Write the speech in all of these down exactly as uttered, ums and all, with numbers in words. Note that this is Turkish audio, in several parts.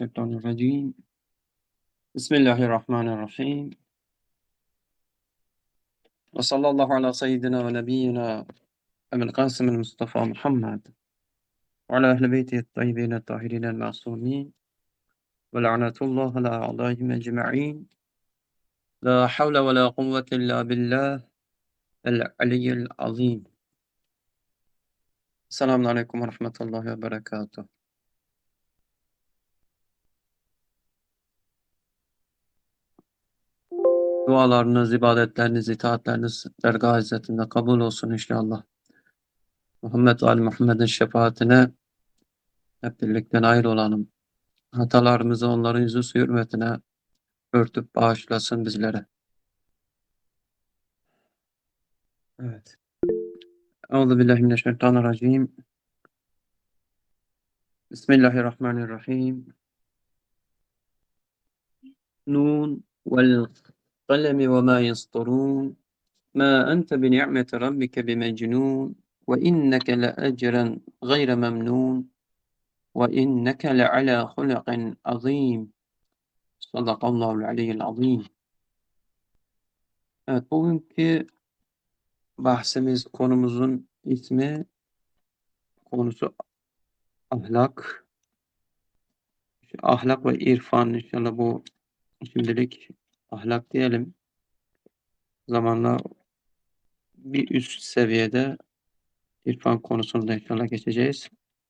Mineşşeytanirracim. Bismillahirrahmanirrahim. Ve sallallahu ala seyyidina ve nebiyyina Ebil Kasım'il Mustafa Muhammed ve ala ehl-i beytihi't tayyibîne tahirinel masûmîn ve la'netullahi ala a'dâihim ecma'în. La havle ve la kuvvete illa billah el aliyyil azîm. Selamun aleyküm ve rahmetullahi ve berekatuhu. Dualarınız, ibadetleriniz, itaatleriniz dergâh izzetinde kabul olsun inşallah. Muhammed ve Ali Muhammed'in şefaatine hep birlikte nail olalım. Hatalarımızı onların yüzü suyu hürmetine örtüp bağışlasın bizlere. Evet. Euzubillahimineşşeytanirracim. Bismillahirrahmanirrahim. Nun vel kalemi ve ma yasturun. Ma ente bi ni'meti rabbike bimecnun. Ve inneke le ecren gayre memnun. Ve inneke le ala hulukin azim. Sadakallahul aliyyil azim. Evet, bugünkü bahsimiz, konumuzun ismi, konusu ahlak. Ahlak ve irfan, inşallah bu şimdilik ahlak diyelim. Zamanla bir üst seviyede irfan konusunda inşallah geçeceğiz.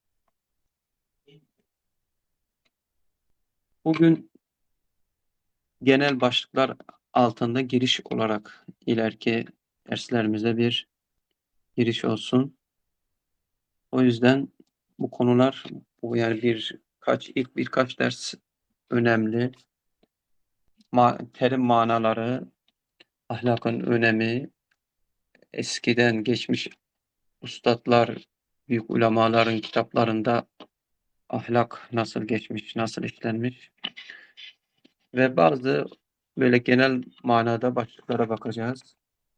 Bugün genel başlıklar altında giriş olarak ileriki derslerimize bir giriş olsun. O yüzden bu konular, bu yani birkaç ilk birkaç ders önemli. Ma terim manaları, ahlakın önemi, eskiden geçmiş üstatlar, büyük ulemaların kitaplarında ahlak nasıl geçmiş, nasıl işlenmiş ve bazı böyle genel manada başlıklara bakacağız.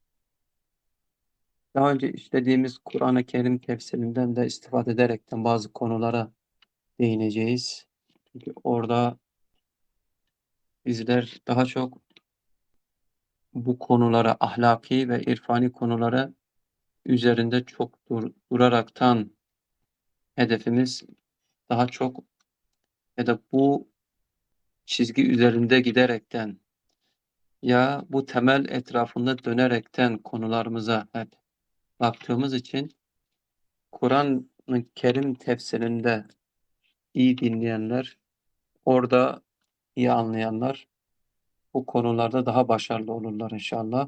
Daha önce işlediğimiz Kur'an-ı Kerim tefsirinden de istifade ederekten bazı konulara değineceğiz. Çünkü orada bizler daha çok bu konulara, ahlaki ve irfani konulara üzerinde çok dur duraraktan hedefimiz daha çok ya da bu çizgi üzerinde giderekten ya bu temel etrafında dönerekten konularımıza hep baktığımız için Kur'an-ı Kerim tefsirinde iyi dinleyenler, orada iyi anlayanlar bu konularda daha başarılı olurlar inşallah.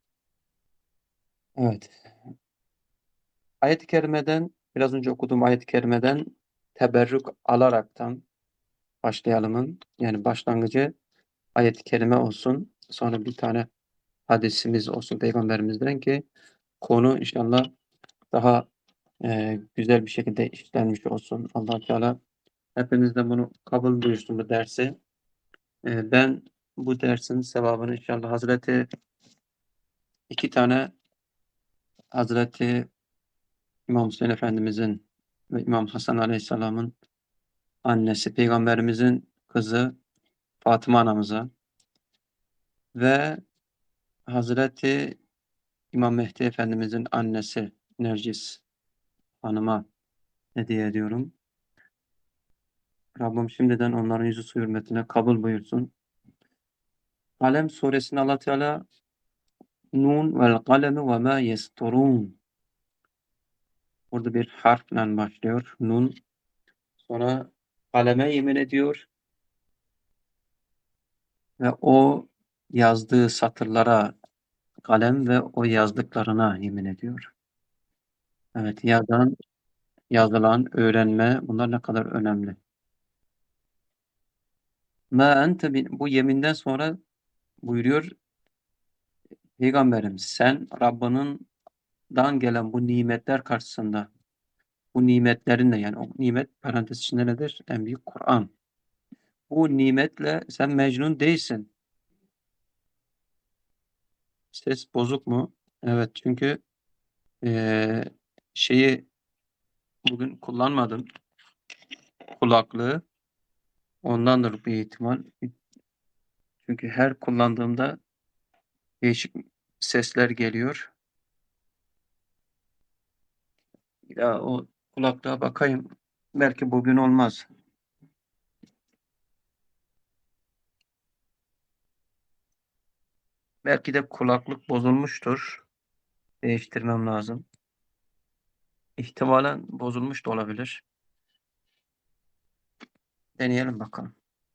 Evet. Ayet-i kerimeden, biraz önce okuduğum ayet-i kerimeden teberrük alaraktan başlayalımın. Yani başlangıcı ayet-i kerime olsun. Sonra bir tane hadisimiz olsun Peygamberimizden ki konu inşallah daha e, güzel bir şekilde işlenmiş olsun. Allah Teala hepimizden bunu kabul buyursun bu dersi. E, ben bu dersin sevabını inşallah Hazreti iki tane Hazreti İmam Hüseyin Efendimizin ve İmam Hasan Aleyhisselam'ın annesi, Peygamberimizin kızı Fatıma anamıza ve Hazreti İmam Mehdi Efendimizin annesi Nergis Hanım'a hediye ediyorum. Rabbim şimdiden onların yüzü su hürmetine kabul buyursun. Kalem suresinde Allah Teala Nun vel kalemi ve ma yesturun. Burada bir harfle başlıyor. Nun. Sonra kaleme yemin ediyor. Ve o yazdığı satırlara, kalem ve o yazdıklarına yemin ediyor. Evet, yazan, yazılan, öğrenme, bunlar ne kadar önemli. Ma ente bu yeminden sonra buyuruyor Peygamberim, sen Rabbin'den gelen bu nimetler karşısında, bu nimetlerin de, yani o nimet parantez içinde nedir? En büyük Kur'an. Bu nimetle sen mecnun değilsin. Ses bozuk mu? Evet, çünkü eee, şeyi bugün kullanmadım, kulaklığı. Ondandır bir ihtimal. Çünkü her kullandığımda değişik sesler geliyor. Ya o kulaklığa bakayım. Belki bugün olmaz. Belki de kulaklık bozulmuştur. Değiştirmem lazım. İhtimalen bozulmuş da olabilir. Deneyelim bakalım.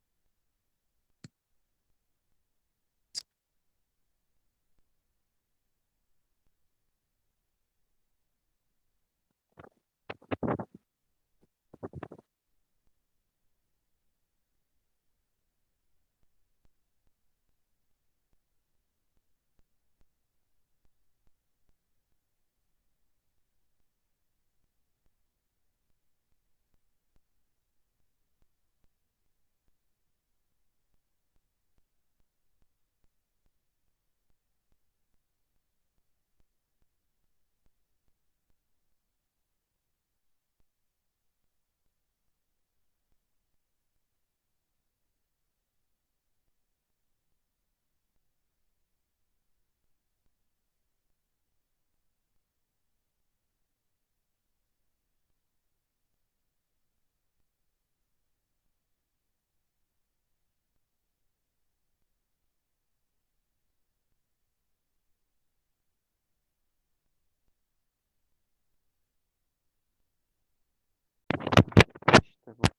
İşte bu.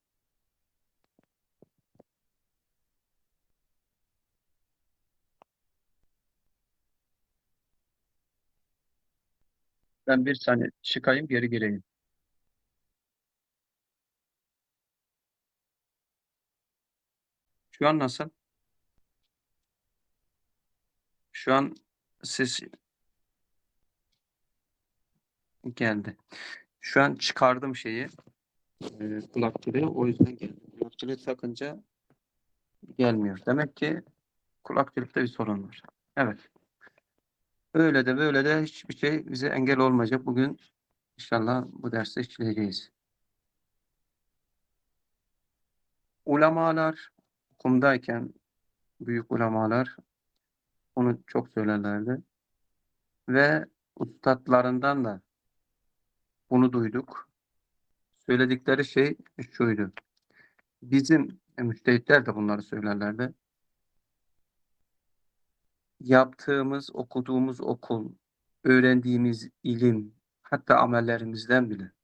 Ben bir saniye çıkayım, geri gireyim. Şu an nasıl? Şu an ses geldi. Şu an çıkardım şeyi, e, kulaklığı. O yüzden geldi. Kulaklığı takınca gelmiyor. Demek ki kulaklıkta bir sorun var. Evet. Öyle de böyle de hiçbir şey bize engel olmayacak. Bugün inşallah bu derste işleyeceğiz. Ulemalar okumdayken büyük ulemalar onu çok söylerlerdi ve üstadlarından da bunu duyduk. Söyledikleri şey şuydu. Bizim e, müçtehitler de bunları söylerlerdi. Yaptığımız, okuduğumuz okul, öğrendiğimiz ilim, hatta amellerimizden bile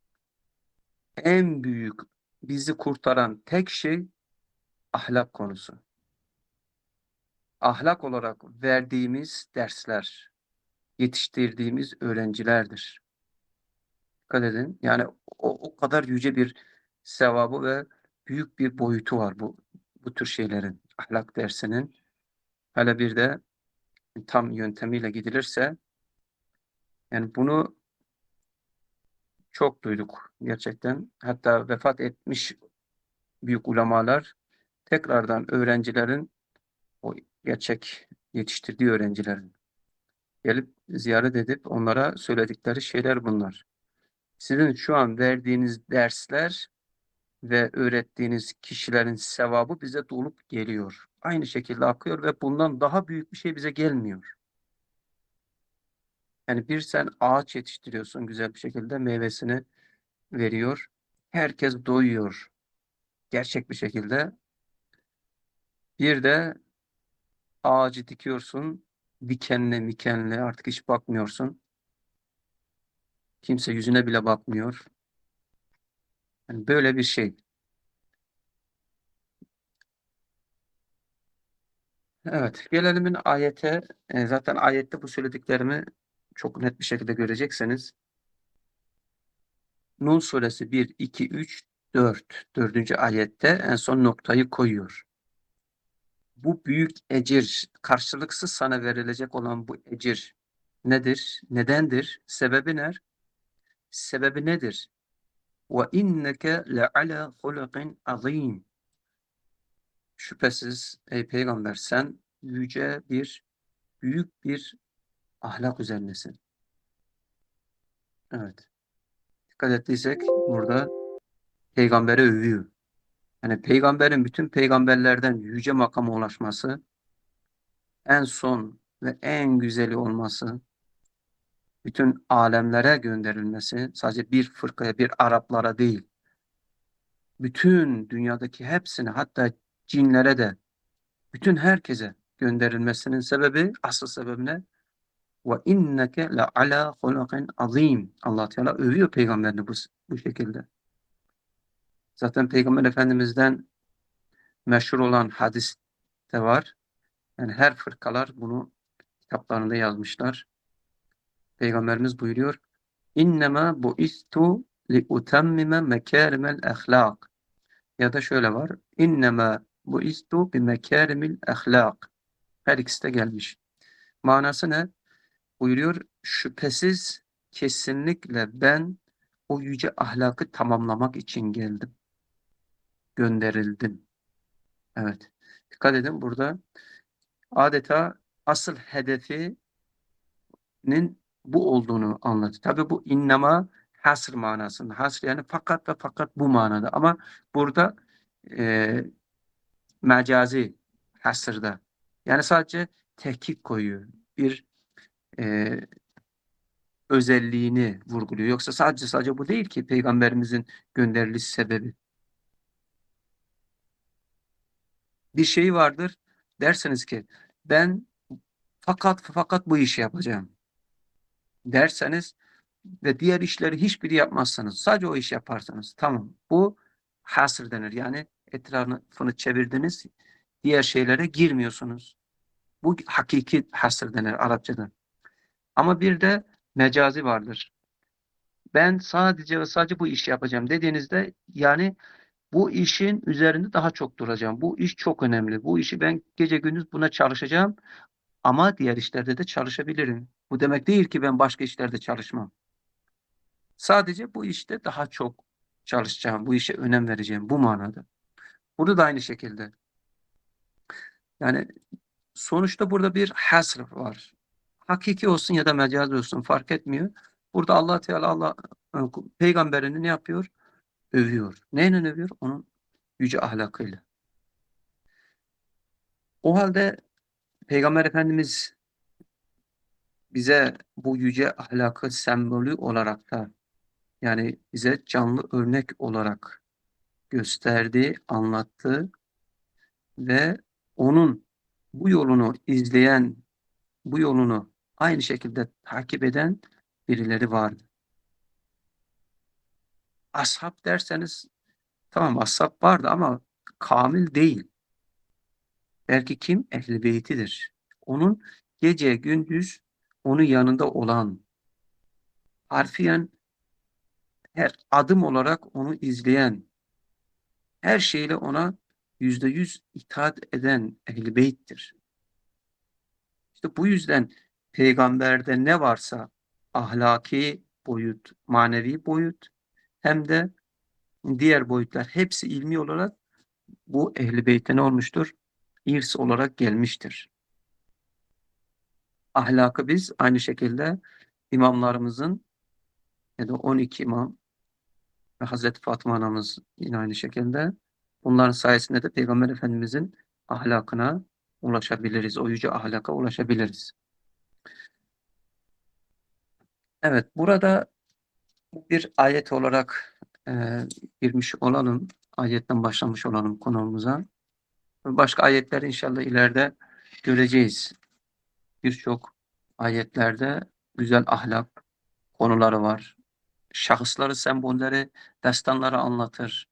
en büyük bizi kurtaran tek şey ahlak konusu. Ahlak olarak verdiğimiz dersler, yetiştirdiğimiz öğrencilerdir. Dikkat edin. Yani o, o kadar yüce bir sevabı ve büyük bir boyutu var bu bu tür şeylerin. Ahlak dersinin. Hele bir de tam yöntemiyle gidilirse, yani bunu çok duyduk gerçekten. Hatta vefat etmiş büyük ulemalar tekrardan öğrencilerin, o gerçek yetiştirdiği öğrencilerin gelip ziyaret edip onlara söyledikleri şeyler bunlar. Sizin şu an verdiğiniz dersler ve öğrettiğiniz kişilerin sevabı bize dolup geliyor. Aynı şekilde akıyor ve bundan daha büyük bir şey bize gelmiyor. Yani bir sen ağaç yetiştiriyorsun, güzel bir şekilde meyvesini veriyor. Herkes doyuyor gerçek bir şekilde. Bir de ağacı dikiyorsun, dikenli mikenli, artık hiç bakmıyorsun. Kimse yüzüne bile bakmıyor. Yani böyle bir şey. Evet, gelelim ayete. E, zaten ayette bu söylediklerimi çok net bir şekilde göreceksiniz. Nun suresi bir, iki, üç, dört. Dördüncü ayette en son noktayı koyuyor. Bu büyük ecir, karşılıksız sana verilecek olan bu ecir nedir? Nedendir? Sebebi ne? Sebebi nedir? Ve inneke le'ala hulukin azim. Şüphesiz ey peygamber sen yüce bir, büyük bir ahlak üzerindesin. Evet. Dikkat ettiysek burada peygambere övüyor. Yani peygamberin bütün peygamberlerden yüce makama ulaşması, en son ve en güzeli olması, bütün alemlere gönderilmesi, sadece bir fırkaya, bir Araplara değil, bütün dünyadaki hepsine, hatta cinlere de, bütün herkese gönderilmesinin sebebi, asıl sebebi ne? Ve inneke le ala hulukin azim. Allah Teala övüyor peygamberini bu, bu şekilde. Zaten Peygamber Efendimiz'den meşhur olan hadis de var. Yani her fırkalar bunu kitaplarında yazmışlar. Peygamberimiz buyuruyor: İnnemâ bu'istu li utemmime mekârimel ahlâk. Ya da şöyle var: İnnemâ bu'istu bi mekârimil ahlâk. Her ikisi de gelmiş. Manası ne? Buyuruyor: şüphesiz, kesinlikle ben o yüce ahlakı tamamlamak için geldim. Gönderildim. Evet. Dikkat edin, burada adeta asıl hedefinin bu olduğunu anlatıyor. Tabi bu innema hasr manasında. Hasr yani fakat ve fakat bu manada. Ama burada e, mecazi hasırda. Yani sadece tehkik koyuyor. Bir e, özelliğini vurguluyor. Yoksa sadece sadece bu değil ki peygamberimizin gönderiliş sebebi. Bir şey vardır, dersiniz ki ben fakat fakat bu işi yapacağım derseniz ve diğer işleri hiçbiri yapmazsanız, sadece o işi yaparsanız, tamam, bu hasır denir. Yani etrafını çevirdiniz, diğer şeylere girmiyorsunuz. Bu hakiki hasır denir Arapçada. Ama bir de mecazi vardır. Ben sadece ve sadece bu işi yapacağım dediğinizde, yani bu işin üzerinde daha çok duracağım. Bu iş çok önemli. Bu işi ben gece gündüz buna çalışacağım ama diğer işlerde de çalışabilirim. Bu demek değil ki ben başka işlerde çalışmam. Sadece bu işte daha çok çalışacağım, bu işe önem vereceğim, bu manada. Burada da aynı şekilde. Yani sonuçta burada bir hasr var. Hakiki olsun ya da mecazi olsun fark etmiyor. Burada Allah Teala Allah peygamberini ne yapıyor? Övüyor. Neyle övüyor? Onun yüce ahlakıyla. O halde Peygamber Efendimiz bize bu yüce ahlakı sembolü olarak da, yani bize canlı örnek olarak gösterdi, anlattı ve onun bu yolunu izleyen, bu yolunu aynı şekilde takip eden birileri vardı. Ashab derseniz, tamam, ashab vardı ama kamil değil. Belki kim? Ehl-i Beytidir. Onun gece gündüz onun yanında olan, harfiyen her adım olarak onu izleyen, her şeyle ona yüzde yüz itaat eden Ehl-i Beyt'tir. İşte bu yüzden peygamberde ne varsa, ahlaki boyut, manevi boyut, hem de diğer boyutlar, hepsi ilmi olarak bu Ehl-i Beyt'e ne olmuştur? İrs olarak gelmiştir. Ahlakı biz aynı şekilde imamlarımızın, ya da on iki imam ve Hazreti Fatıma anamız yine aynı şekilde, bunların sayesinde de Peygamber Efendimizin ahlakına ulaşabiliriz. O yüce ahlaka ulaşabiliriz. Evet, burada bir ayet olarak e, girmiş olalım. Ayetten başlamış olalım konumuza. Başka ayetler inşallah ileride göreceğiz. Birçok ayetlerde güzel ahlak konuları var. Şahısları, sembolleri, destanları anlatır.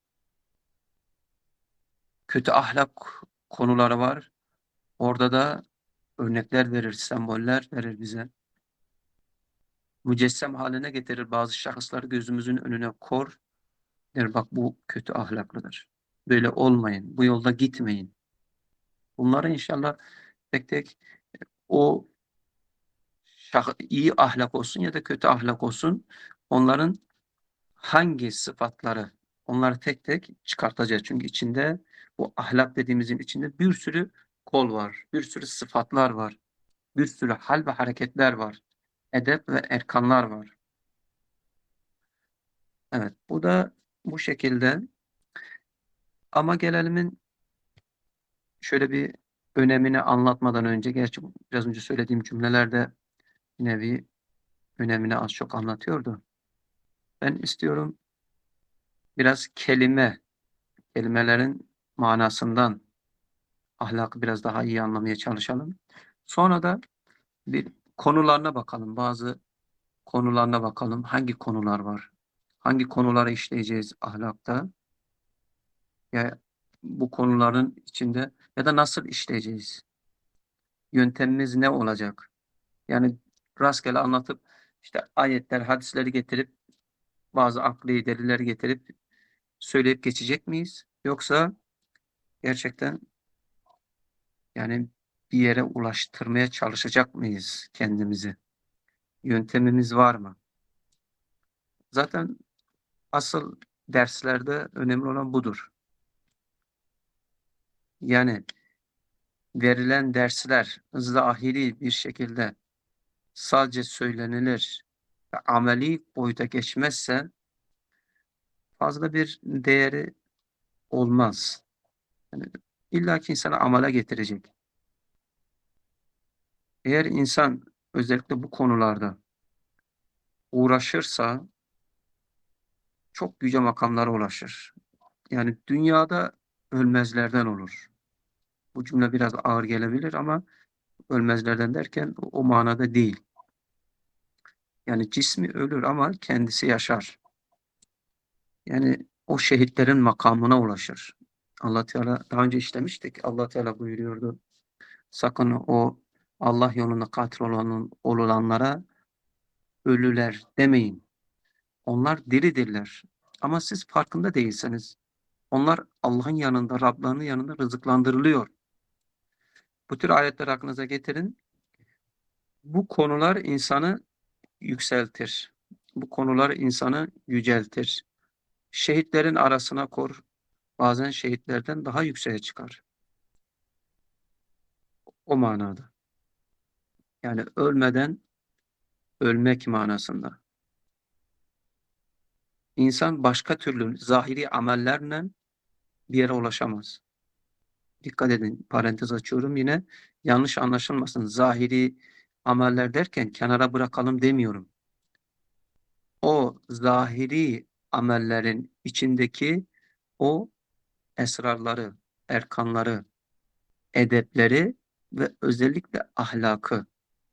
Kötü ahlak konuları var. Orada da örnekler verir, semboller verir bize. Mücessem haline getirir bazı şahısları, gözümüzün önüne kor. Der bak, bu kötü ahlaklıdır. Böyle olmayın, bu yolda gitmeyin. Bunları inşallah tek tek, o şah, iyi ahlak olsun ya da kötü ahlak olsun, onların hangi sıfatları, onları tek tek çıkartacağız. Çünkü içinde, bu ahlak dediğimizin içinde bir sürü kol var, bir sürü sıfatlar var, bir sürü hal ve hareketler var, edep ve erkanlar var. Evet, bu da bu şekilde Ama gelelimin şöyle bir önemini anlatmadan önce, gerçi biraz önce söylediğim cümlelerde bir nevi önemini az çok anlatıyordu. Ben istiyorum biraz kelime, kelimelerin manasından ahlakı biraz daha iyi anlamaya çalışalım. Sonra da bir konularına bakalım. Bazı konularına bakalım. Hangi konular var? Hangi konuları işleyeceğiz ahlakta? Ya bu konuların içinde ya da nasıl işleyeceğiz? Yöntemimiz ne olacak? Yani rastgele anlatıp işte ayetler, hadisleri getirip bazı akli delilleri getirip söyleyip geçecek miyiz? Yoksa gerçekten yani bir yere ulaştırmaya çalışacak mıyız kendimizi? Yöntemimiz var mı? Zaten asıl derslerde önemli olan budur. Yani verilen dersler zahiri bir şekilde sadece söylenilir ve ameli boyuta geçmezse fazla bir değeri olmaz. Yani illaki insana amele getirecek. Eğer insan özellikle bu konularda uğraşırsa çok yüce makamlara ulaşır. Yani dünyada ölmezlerden olur. Bu cümle biraz ağır gelebilir ama ölmezlerden derken o, o manada değil. Yani cismi ölür ama kendisi yaşar. Yani o şehitlerin makamına ulaşır. Allah Teala daha önce işlemiştik. Allah Teala buyuruyordu. Sakın o Allah yolunda katil olan, olanlara ölüler demeyin. Onlar diridirler. Ama siz farkında değilseniz. Onlar Allah'ın yanında, Rablarının yanında rızıklandırılıyor. Bu tür ayetleri aklınıza getirin. Bu konular insanı yükseltir. Bu konular insanı yüceltir. Şehitlerin arasına kor. Bazen şehitlerden daha yükseğe çıkar. O manada. Yani ölmeden ölmek manasında. İnsan başka türlü zahiri amellerle bir yere ulaşamaz. Dikkat edin, parantez açıyorum yine. Yanlış anlaşılmasın. Zahiri ameller derken kenara bırakalım demiyorum. O zahiri amellerin içindeki o esrarları, erkanları, edepleri ve özellikle ahlakı.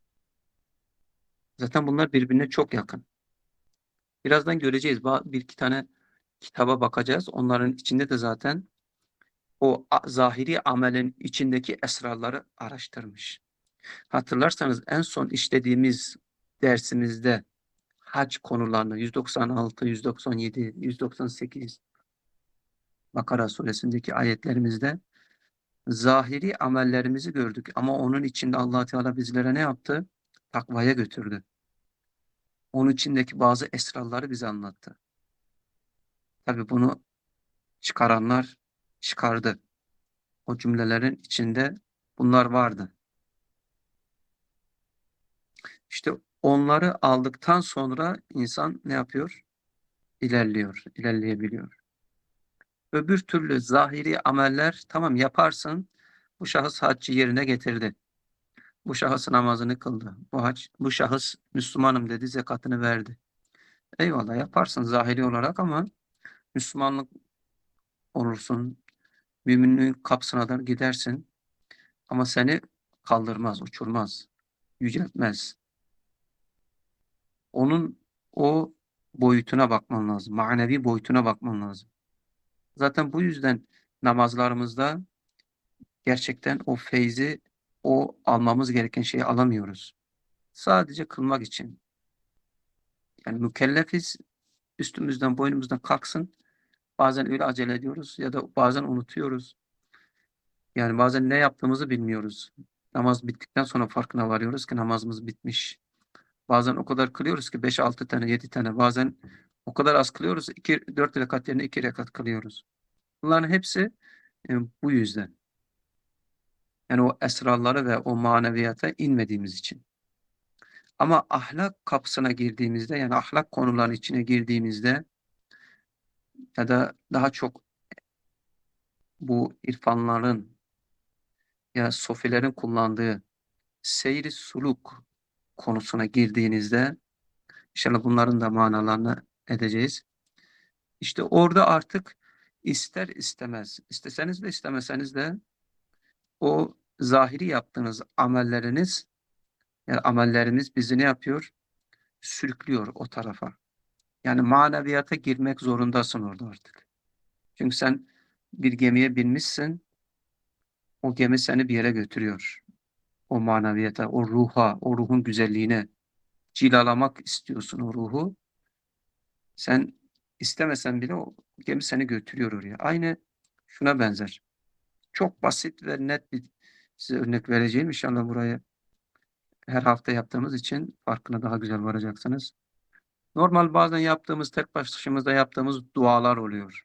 Zaten bunlar birbirine çok yakın. Birazdan göreceğiz. Bir iki tane kitaba bakacağız. Onların içinde de zaten o zahiri amelin içindeki esrarları araştırmış. Hatırlarsanız en son işlediğimiz dersimizde hac konularını yüz doksan altı, yüz doksan yedi, yüz doksan sekiz Bakara suresindeki ayetlerimizde zahiri amellerimizi gördük. Ama onun içinde Allah Teala bizlere ne yaptı? Takvaya götürdü. Onun içindeki bazı esrarları bize anlattı. Tabii bunu çıkaranlar çıkardı. O cümlelerin içinde bunlar vardı. İşte onları aldıktan sonra insan ne yapıyor? İlerliyor, ilerleyebiliyor. Öbür türlü zahiri ameller tamam yaparsın. Bu şahıs haccı yerine getirdi. Bu şahıs namazını kıldı. Bu, hac, bu şahıs Müslümanım dedi, zekatını verdi. Eyvallah yaparsın zahiri olarak ama Müslümanlık olursun. Müminliğin kapısına da gidersin. Ama seni kaldırmaz, uçurmaz, yüceltmez. Onun o boyutuna bakman lazım. Manevi boyutuna bakman lazım. Zaten bu yüzden namazlarımızda gerçekten o feyzi, o almamız gereken şeyi alamıyoruz. Sadece kılmak için. Yani mükellefiz, üstümüzden, boynumuzdan kalksın. Bazen öyle acele ediyoruz ya da bazen unutuyoruz. Yani bazen ne yaptığımızı bilmiyoruz. Namaz bittikten sonra farkına varıyoruz ki namazımız bitmiş. Bazen o kadar kılıyoruz ki beş altı tane, yedi tane. Bazen o kadar az kılıyoruz. iki dört rekat yerine iki rekat kılıyoruz. Bunların hepsi e, bu yüzden. Yani o esrarları ve o maneviyata inmediğimiz için. Ama ahlak kapısına girdiğimizde yani ahlak konularının içine girdiğimizde ya da daha çok bu irfanların ya sofilerin kullandığı seyri suluk konusuna girdiğinizde inşallah bunların da manalarını edeceğiz. İşte orada artık ister istemez, isteseniz de istemeseniz de o zahiri yaptığınız amelleriniz, yani amelleriniz bizi ne yapıyor? Sürüklüyor o tarafa. Yani maneviyata girmek zorundasın orada artık. Çünkü sen bir gemiye binmişsin, o gemi seni bir yere götürüyor. O maneviyata, o ruha, o ruhun güzelliğine cilalamak istiyorsun o ruhu. Sen istemesen bile o gemi seni götürüyor oraya. Aynı şuna benzer. Çok basit ve net bir size örnek vereceğim. İnşallah burayı her hafta yaptığımız için farkına daha güzel varacaksınız. Normal bazen yaptığımız, tek başımızda yaptığımız dualar oluyor.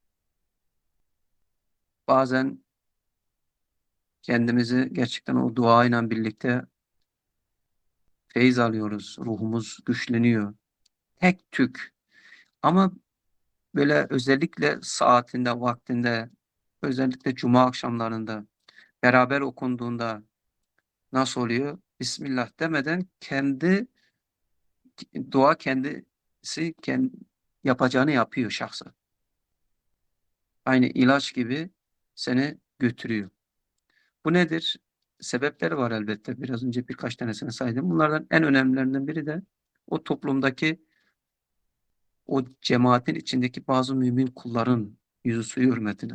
Bazen kendimizi gerçekten o duayla birlikte feyiz alıyoruz. Ruhumuz güçleniyor. Tek tük. Ama böyle özellikle saatinde, vaktinde, özellikle cuma akşamlarında beraber okunduğunda nasıl oluyor? Bismillah demeden kendi dua kendisi kendi yapacağını yapıyor şahsen. Aynı ilaç gibi seni götürüyor. Bu nedir? Sebepleri var elbette. Biraz önce birkaç tanesini saydım. Bunlardan en önemlilerinden biri de o toplumdaki, o cemaatin içindeki bazı mümin kulların yüzü suyu hürmetine.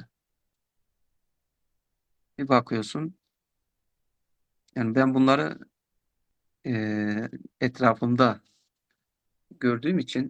Bir bakıyorsun, yani ben bunları eee, etrafımda gördüğüm için,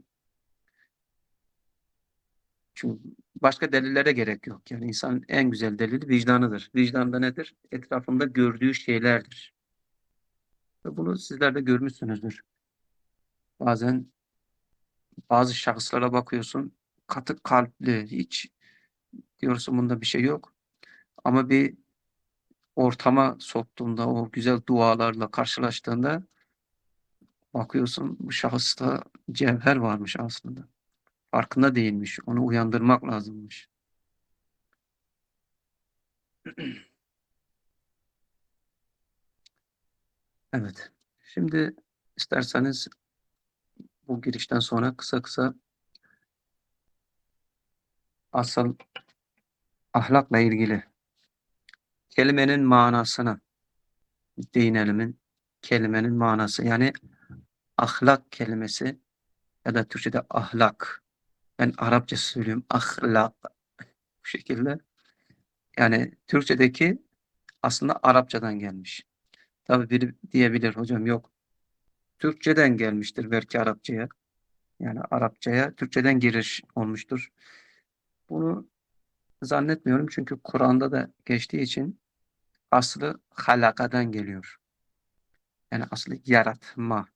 çünkü başka delillere gerek yok. Yani insanın en güzel delili vicdanıdır. Vicdan da nedir? Etrafında gördüğü şeylerdir. Ve bunu sizler de görmüşsünüzdür. Bazen bazı şahıslara bakıyorsun, katı kalpli, hiç diyorsun bunda bir şey yok. Ama bir ortama soktuğunda, o güzel dualarla karşılaştığında bakıyorsun bu şahısta cevher varmış aslında. Farkında değilmiş. Onu uyandırmak lazımmış. Evet. Şimdi isterseniz bu girişten sonra kısa kısa asıl ahlakla ilgili kelimenin manasına değinelim. Kelimenin manası, yani ahlak kelimesi ya da Türkçe'de ahlak. Ben Arapça söylüyorum. Ahlak. Bu şekilde. Yani Türkçedeki aslında Arapçadan gelmiş. Tabii biri diyebilir hocam, yok. Türkçeden gelmiştir belki Arapçaya. Yani Arapçaya Türkçeden giriş olmuştur. Bunu zannetmiyorum çünkü Kur'an'da da geçtiği için aslı halakadan geliyor. Yani aslı yaratma.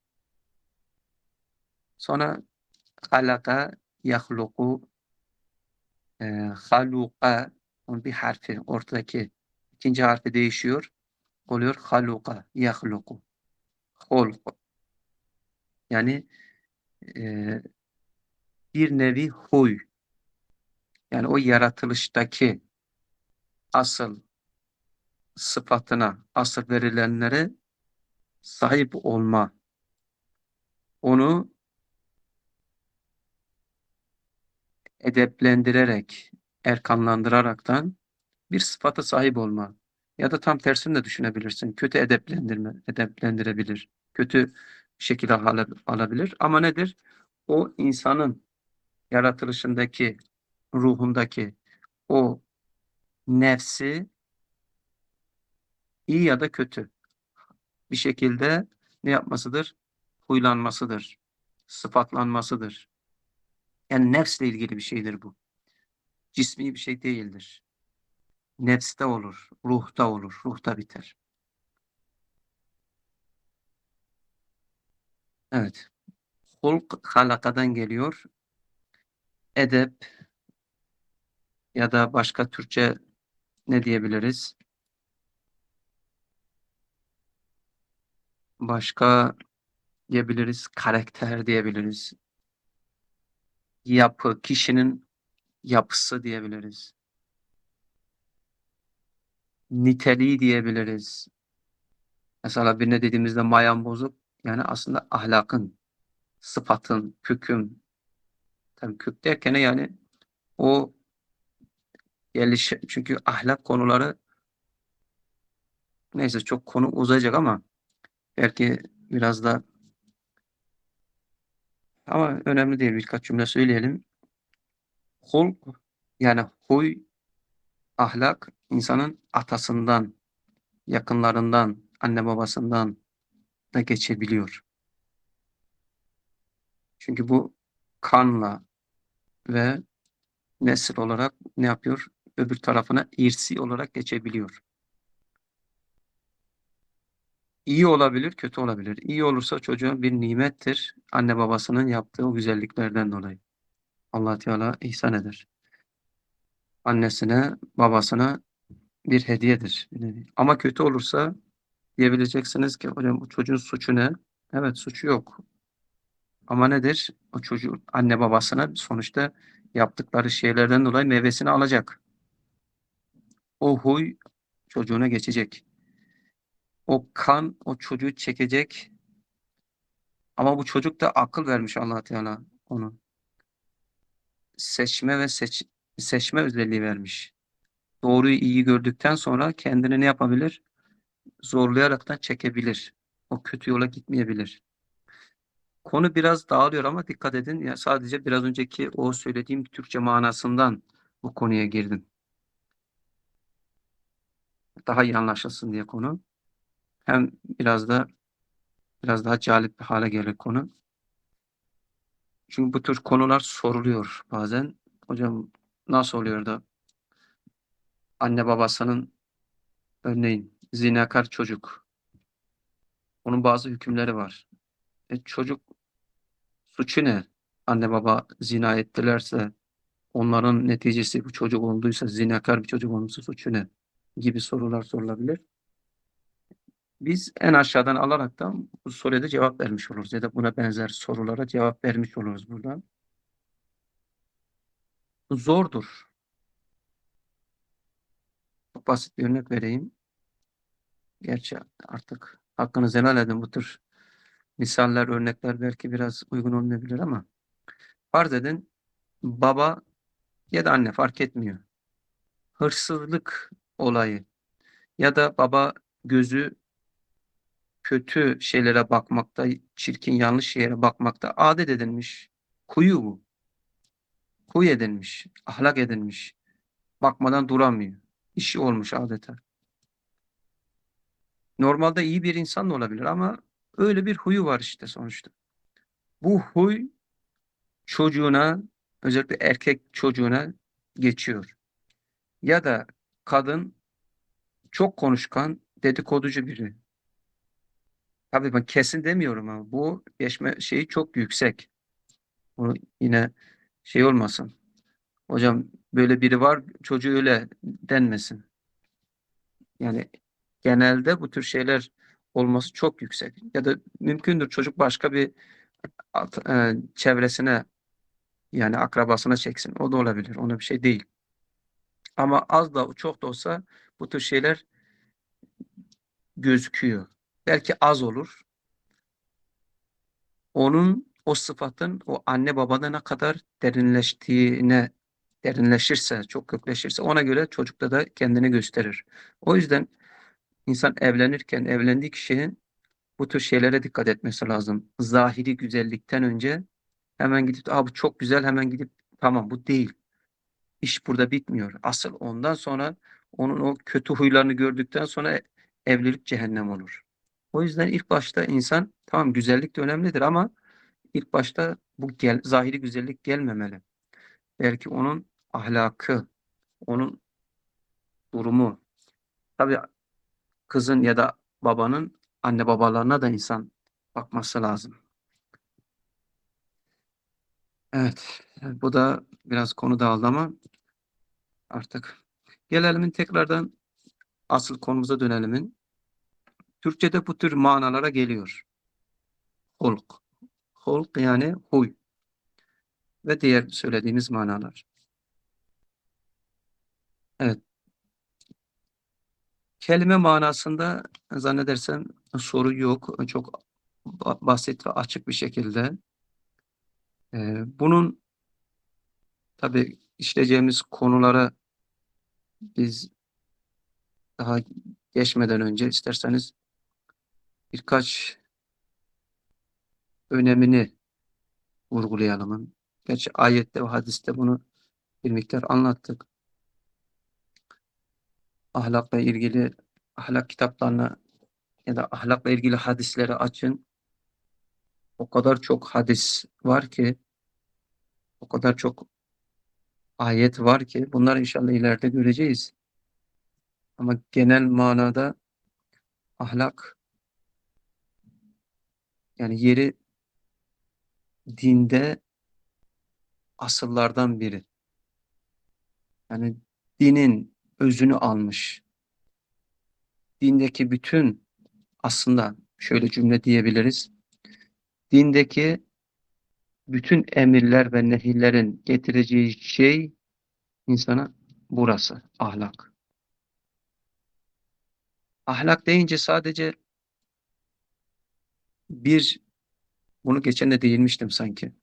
Sonra halaka, yahluku, e, haluka, onun bir harfi, ortadaki ikinci harfi değişiyor. Oluyor haluka, yahluku, hulk. Yani e, bir nevi huy. Yani o yaratılıştaki asıl sıfatına, asıl verilenlere sahip olma. Onu edeplendirerek, erkanlandıraraktan bir sıfata sahip olma. Ya da tam tersini de düşünebilirsin. Kötü edeplendirme, edeplendirebilir. Kötü şekilde ala- alabilir. Ama nedir? O insanın yaratılışındaki, ruhundaki o nefsi iyi ya da kötü bir şekilde ne yapmasıdır? Huylanmasıdır. Sıfatlanmasıdır. Yani nefsle ilgili bir şeydir bu. Cismi bir şey değildir. Nefste olur, ruhta olur, ruhta biter. Evet. Hulk halakadan geliyor. Edep ya da başka Türkçe ne diyebiliriz? Başka diyebiliriz, karakter diyebiliriz. Yapı, kişinin yapısı diyebiliriz. niteliği diyebiliriz. Mesela birine dediğimizde mayan bozuk, yani aslında ahlakın, sıfatın, kökün, tabii kök derken yani o geliş, çünkü ahlak konuları, neyse çok konu uzayacak ama belki biraz da, ama önemli değil, birkaç cümle söyleyelim. Hulk, yani huy, ahlak insanın atasından, yakınlarından, anne babasından da geçebiliyor. Çünkü bu kanla ve nesil olarak ne yapıyor? Öbür tarafına irsi olarak geçebiliyor. İyi olabilir, kötü olabilir. İyi olursa çocuğun bir nimettir. Anne babasının yaptığı o güzelliklerden dolayı. Allah Teala ihsan eder. Annesine, babasına bir hediyedir. bir nevi. Ama kötü olursa diyebileceksiniz ki hocam bu çocuğun suçu ne? Evet, suçu yok. Ama nedir? O çocuğun anne babasına sonuçta yaptıkları şeylerden dolayı meyvesini alacak. O huy çocuğuna geçecek. O kan o çocuğu çekecek. Ama bu çocuk da akıl vermiş Allah Teala onu. Seçme ve seç, seçme özelliği vermiş. Doğruyu iyi gördükten sonra kendini ne yapabilir? Zorlayaraktan çekebilir. O kötü yola gitmeyebilir. Konu biraz dağılıyor ama dikkat edin. Ya sadece biraz önceki o söylediğim Türkçe manasından bu konuya girdim. Daha iyi anlaşılsın diye konu. Hem biraz da biraz daha cazip bir hale gelir konu. Çünkü bu tür konular soruluyor bazen. Hocam nasıl oluyor da anne babasının, örneğin zinakar çocuk, onun bazı hükümleri var. E, çocuk suçu ne? Anne baba zina ettilerse, onların neticesi bu çocuk olduysa, zinakar bir çocuk olmuşsa suçu ne? Gibi sorular sorulabilir. Biz en aşağıdan alaraktan bu soruya da cevap vermiş oluruz ya da buna benzer sorulara cevap vermiş oluruz burada. Bu zordur. Çok basit bir örnek vereyim. Gerçi artık hakkınızı helal edin, bu tür misaller, örnekler belki biraz uygun olmayabilir ama farz edin, baba ya da anne fark etmiyor. Hırsızlık olayı ya da baba gözü kötü şeylere bakmakta, çirkin yanlış şeylere bakmakta adet edilmiş. Kuyu bu. Huy edilmiş, ahlak edilmiş. Bakmadan duramıyor. İşi olmuş adeta. Normalde iyi bir insan da olabilir ama öyle bir huyu var işte sonuçta. Bu huy çocuğuna, özellikle erkek çocuğuna geçiyor. Ya da kadın çok konuşkan, dedikoducu biri. Tabii ben kesin demiyorum ama bu geçme şeyi çok yüksek. Bu yine şey olmasın. Hocam böyle biri var, çocuğu öyle denmesin. Yani genelde bu tür şeyler olması çok yüksek. Ya da mümkündür çocuk başka bir at- e, çevresine, yani akrabasına çeksin. O da olabilir. Ona bir şey değil. Ama az da çok da olsa bu tür şeyler gözüküyor. Belki az olur. Onun o sıfatın o anne babada ne kadar derinleştiğine, derinleşirse, çok kökleşirse ona göre çocukta da kendini gösterir. O yüzden insan evlenirken evlendiği kişinin bu tür şeylere dikkat etmesi lazım. Zahiri güzellikten önce hemen gidip Aa, bu çok güzel, hemen gidip tamam, bu değil. İş burada bitmiyor. Asıl ondan sonra onun o kötü huylarını gördükten sonra evlilik cehennem olur. O yüzden ilk başta insan, tamam güzellik de önemlidir ama ilk başta bu gel, zahiri güzellik gelmemeli. Belki onun ahlakı, onun durumu. Tabii kızın ya da babanın anne babalarına da insan bakması lazım. Evet, bu da biraz konu dağıldı ama artık gelelim tekrardan asıl konumuza dönelim. Türkçe'de bu tür manalara geliyor. Hulk. Hulk yani huy ve diğer söylediğimiz manalar. Evet, Kelime manasında zannedersem soru yok. Çok basit ve açık bir şekilde. Ee, bunun tabii işleyeceğimiz konulara biz daha geçmeden önce isterseniz birkaç önemini vurgulayalım. Gerçi ayette ve hadiste bunu bir miktar anlattık. Ahlakla ilgili ahlak kitaplarına ya da ahlakla ilgili hadisleri açın. O kadar çok hadis var ki, o kadar çok ayet var ki bunları inşallah ileride göreceğiz. Ama genel manada ahlak yani yeri dinde asıllardan biri. Yani dinin özünü almış. Dindeki bütün aslında şöyle cümle diyebiliriz. Dindeki bütün emirler ve nehirlerin getireceği şey insana burası, ahlak. Ahlak deyince sadece bir, bunu geçen de değinmiştim sanki.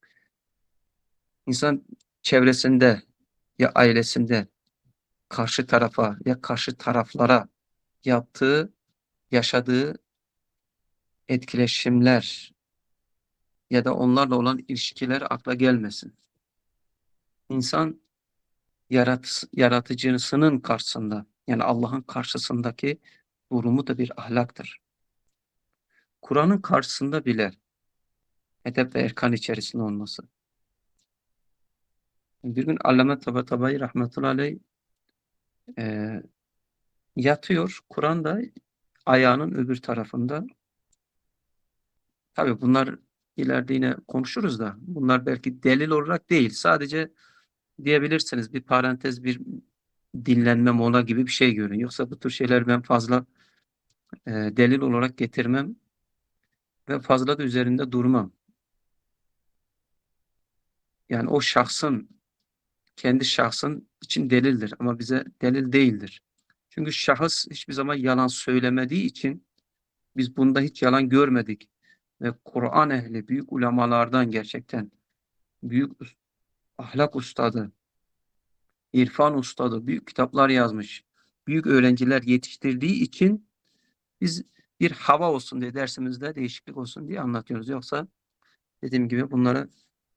İnsan çevresinde ya ailesinde karşı tarafa ya karşı taraflara yaptığı, yaşadığı etkileşimler ya da onlarla olan ilişkiler akla gelmesin. İnsan yarat yaratıcısının karşısında yani Allah'ın karşısındaki durumu da bir ahlaktır. Kur'an'ın karşısında bile edep ve erkan içerisinde olması. Bir gün Allame Tabatabai rahmetullahi aleyh e, yatıyor. Kur'an da ayağının öbür tarafında. Tabii bunlar ileride yine konuşuruz da bunlar belki delil olarak değil. Sadece diyebilirsiniz bir parantez, bir dinlenme mola gibi bir şey görün. Yoksa bu tür şeyler ben fazla e, delil olarak getirmem ve fazla da üzerinde durmam. Yani o şahsın, kendi şahsın için delildir ama bize delil değildir. Çünkü şahıs hiçbir zaman yalan söylemediği için biz bunda hiç yalan görmedik. Ve Kur'an ehli büyük ulemalardan gerçekten büyük ahlak ustadı, irfan ustadı, büyük kitaplar yazmış, büyük öğrenciler yetiştirdiği için biz bir hava olsun diye dersimizde değişiklik olsun diye anlatıyoruz. Yoksa dediğim gibi bunları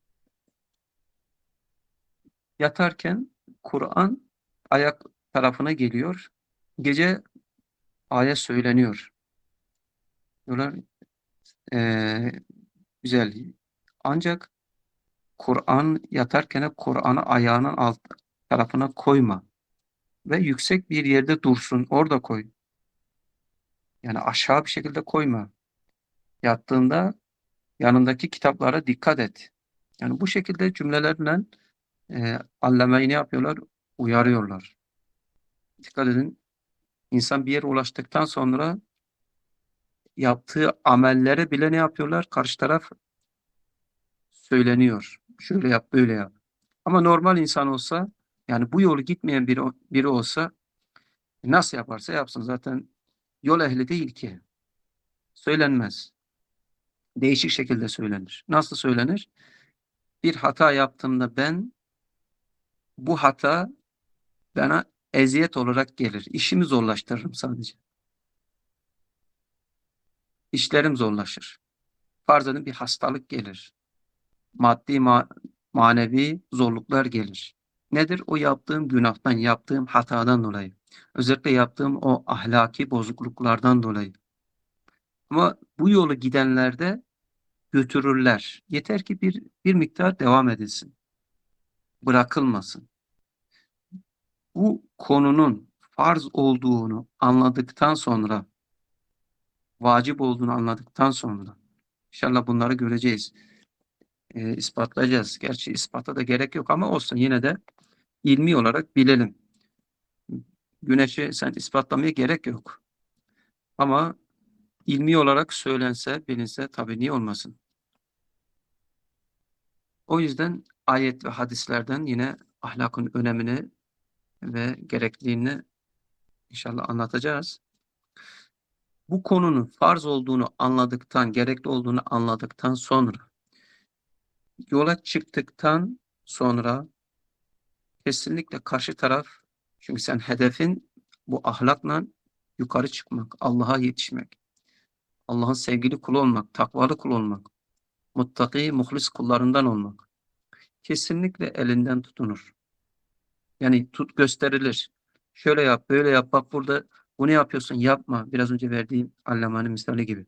yatarken Kur'an ayak tarafına geliyor. Gece ayet söyleniyor. Diyorlar eee, güzel. Ancak Kur'an yatarken Kur'an'ı ayağının alt tarafına koyma ve yüksek bir yerde dursun. Orada koy. Yani aşağı bir şekilde koyma. Yattığında yanındaki kitaplara dikkat et. Yani bu şekilde cümlelerle e, Allame'yi ne yapıyorlar? Uyarıyorlar. Dikkat edin. İnsan bir yere ulaştıktan sonra yaptığı amellere bile ne yapıyorlar? Karşı taraf söyleniyor. Şöyle yap, böyle yap. Ama normal insan olsa, yani bu yolu gitmeyen biri, biri olsa nasıl yaparsa yapsın. Zaten yol ehli değil ki. Söylenmez. Değişik şekilde söylenir. Nasıl söylenir? Bir hata yaptığımda ben bu hata bana eziyet olarak gelir. İşimi zorlaştırırım sadece. İşlerim zorlaşır. Farz edin bir hastalık gelir. Maddi, ma manevi zorluklar gelir. Nedir? O yaptığım günahtan, yaptığım hatadan dolayı. Özellikle yaptığım o ahlaki bozukluklardan dolayı. Ama bu yolu gidenlerde götürürler. Yeter ki bir, bir miktar devam edilsin. Bırakılmasın. Bu konunun farz olduğunu anladıktan sonra, vacip olduğunu anladıktan sonra inşallah bunları göreceğiz. E, ispatlayacağız. Gerçi ispata da gerek yok ama olsun yine de ilmi olarak bilelim. Güneşi sen ispatlamaya gerek yok. Ama ilmi olarak söylense, bilinse tabii niye olmasın? O yüzden ayet ve hadislerden yine ahlakın önemini ve gerekliliğini İnşallah anlatacağız. Bu konunun farz olduğunu anladıktan, gerekli olduğunu anladıktan sonra, yola çıktıktan sonra kesinlikle karşı taraf, çünkü sen hedefin bu ahlakla yukarı çıkmak, Allah'a yetişmek, Allah'ın sevgili kulu olmak, takvalı kul olmak, muttaki, muhlis kullarından olmak. Kesinlikle elinden tutunur. Yani tut gösterilir. Şöyle yap, böyle yap, bak burada bunu yapıyorsun, yapma. Biraz önce verdiğim Allame'nin misali gibi.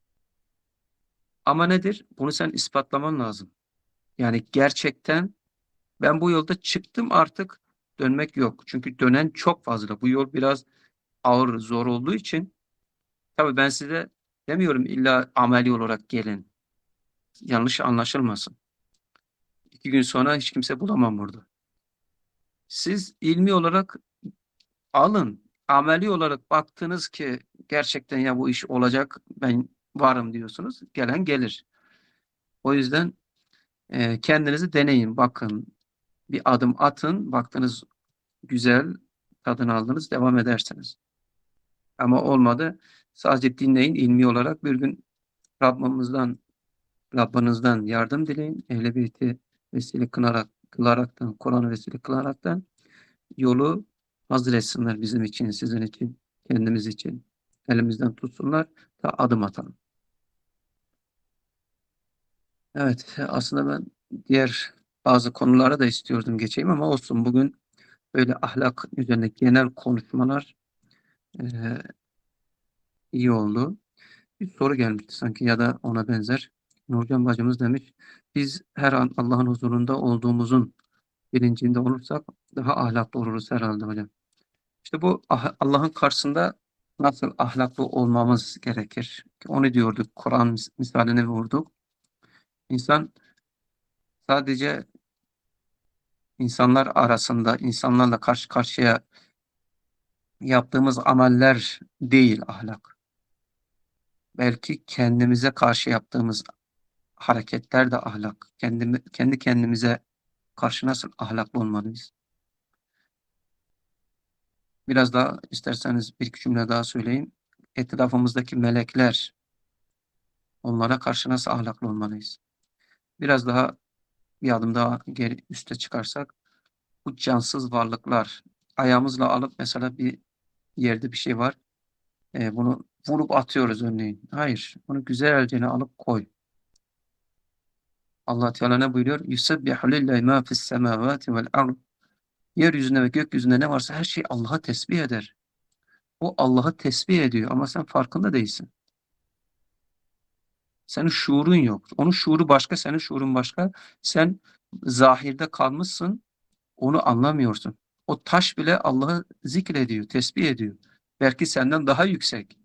Ama nedir? Bunu sen ispatlaman lazım. Yani gerçekten ben bu yolda çıktım, artık dönmek yok. Çünkü dönen çok fazla. Bu yol biraz ağır, zor olduğu için tabii ben size demiyorum illa ameli olarak gelin. Yanlış anlaşılmasın. İki gün sonra hiç kimse bulamam burada. Siz ilmi olarak alın. Ameli olarak baktınız ki gerçekten ya bu iş olacak, ben varım diyorsunuz. Gelen gelir. O yüzden e, kendinizi deneyin. Bakın, bir adım atın. Baktınız güzel, tadını aldınız, devam edersiniz. Ama olmadı. Sadece dinleyin ilmi olarak. Bir gün Rabbimizden, Rabbinizden yardım dileyin. Ehl-i Beyti vesile kılarak, kılaraktan, Kur'an'ı vesile kılaraktan yolu hazır etsinler bizim için, sizin için, kendimiz için. Elimizden tutsunlar da adım atalım. Evet, aslında ben diğer bazı konulara da istiyordum geçeyim ama olsun. Bugün böyle ahlak üzerine genel konuşmalar e, iyi oldu. Bir soru gelmişti sanki ya da ona benzer. Nurcan bacımız demiş, biz her an Allah'ın huzurunda olduğumuzun bilincinde olursak daha ahlaklı oluruz herhalde hocam. İşte bu ah- Allah'ın karşısında nasıl ahlaklı olmamız gerekir? Onu diyorduk, Kur'an mis- misalini vurduk. İnsan sadece insanlar arasında, insanlarla karşı karşıya yaptığımız ameller değil ahlak. Belki kendimize karşı yaptığımız hareketler de ahlak. Kendi, kendi kendimize karşı nasıl ahlaklı olmalıyız? Biraz daha isterseniz bir iki cümle daha söyleyeyim. Etrafımızdaki melekler, onlara karşı nasıl ahlaklı olmalıyız? Biraz daha bir adım daha geri üste çıkarsak, bu cansız varlıklar, ayağımızla alıp mesela bir yerde bir şey var, e, bunu vurup atıyoruz örneğin. Hayır, bunu güzelce alıp koy. Allah Teala ne buyuruyor? Yusebbihu lillahi ma fis semavati vel ard. Yeryüzünde ve gökyüzünde ne varsa her şey Allah'a tesbih eder. O Allah'ı tesbih ediyor ama sen farkında değilsin. Senin şuurun yok. Onun şuuru başka, senin şuurun başka. Sen zahirde kalmışsın, onu anlamıyorsun. O taş bile Allah'ı zikrediyor, tesbih ediyor. Belki senden daha yüksek.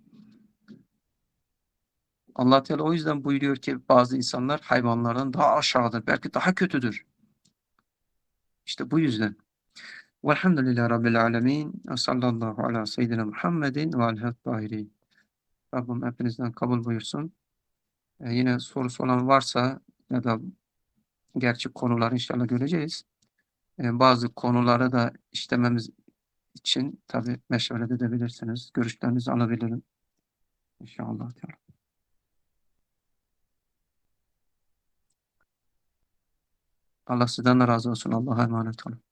Allah Teala o yüzden buyuruyor ki bazı insanlar hayvanlardan daha aşağıdır. Belki daha kötüdür. İşte bu yüzden. Velhamdülillahi Rabbil alemin. Ve sallallahu ala seyyidina Muhammedin ve alihi tahirin. Rabbim hepinizden kabul buyursun. Ee, yine sorusu olan varsa ya da gerçi konuları inşallah göreceğiz. Ee, bazı konuları da işlememiz için tabii meşveret edebilirsiniz. Görüşlerinizi alabilirim. İnşallah. Allah sizden de razı olsun. Allah'a emanet olun.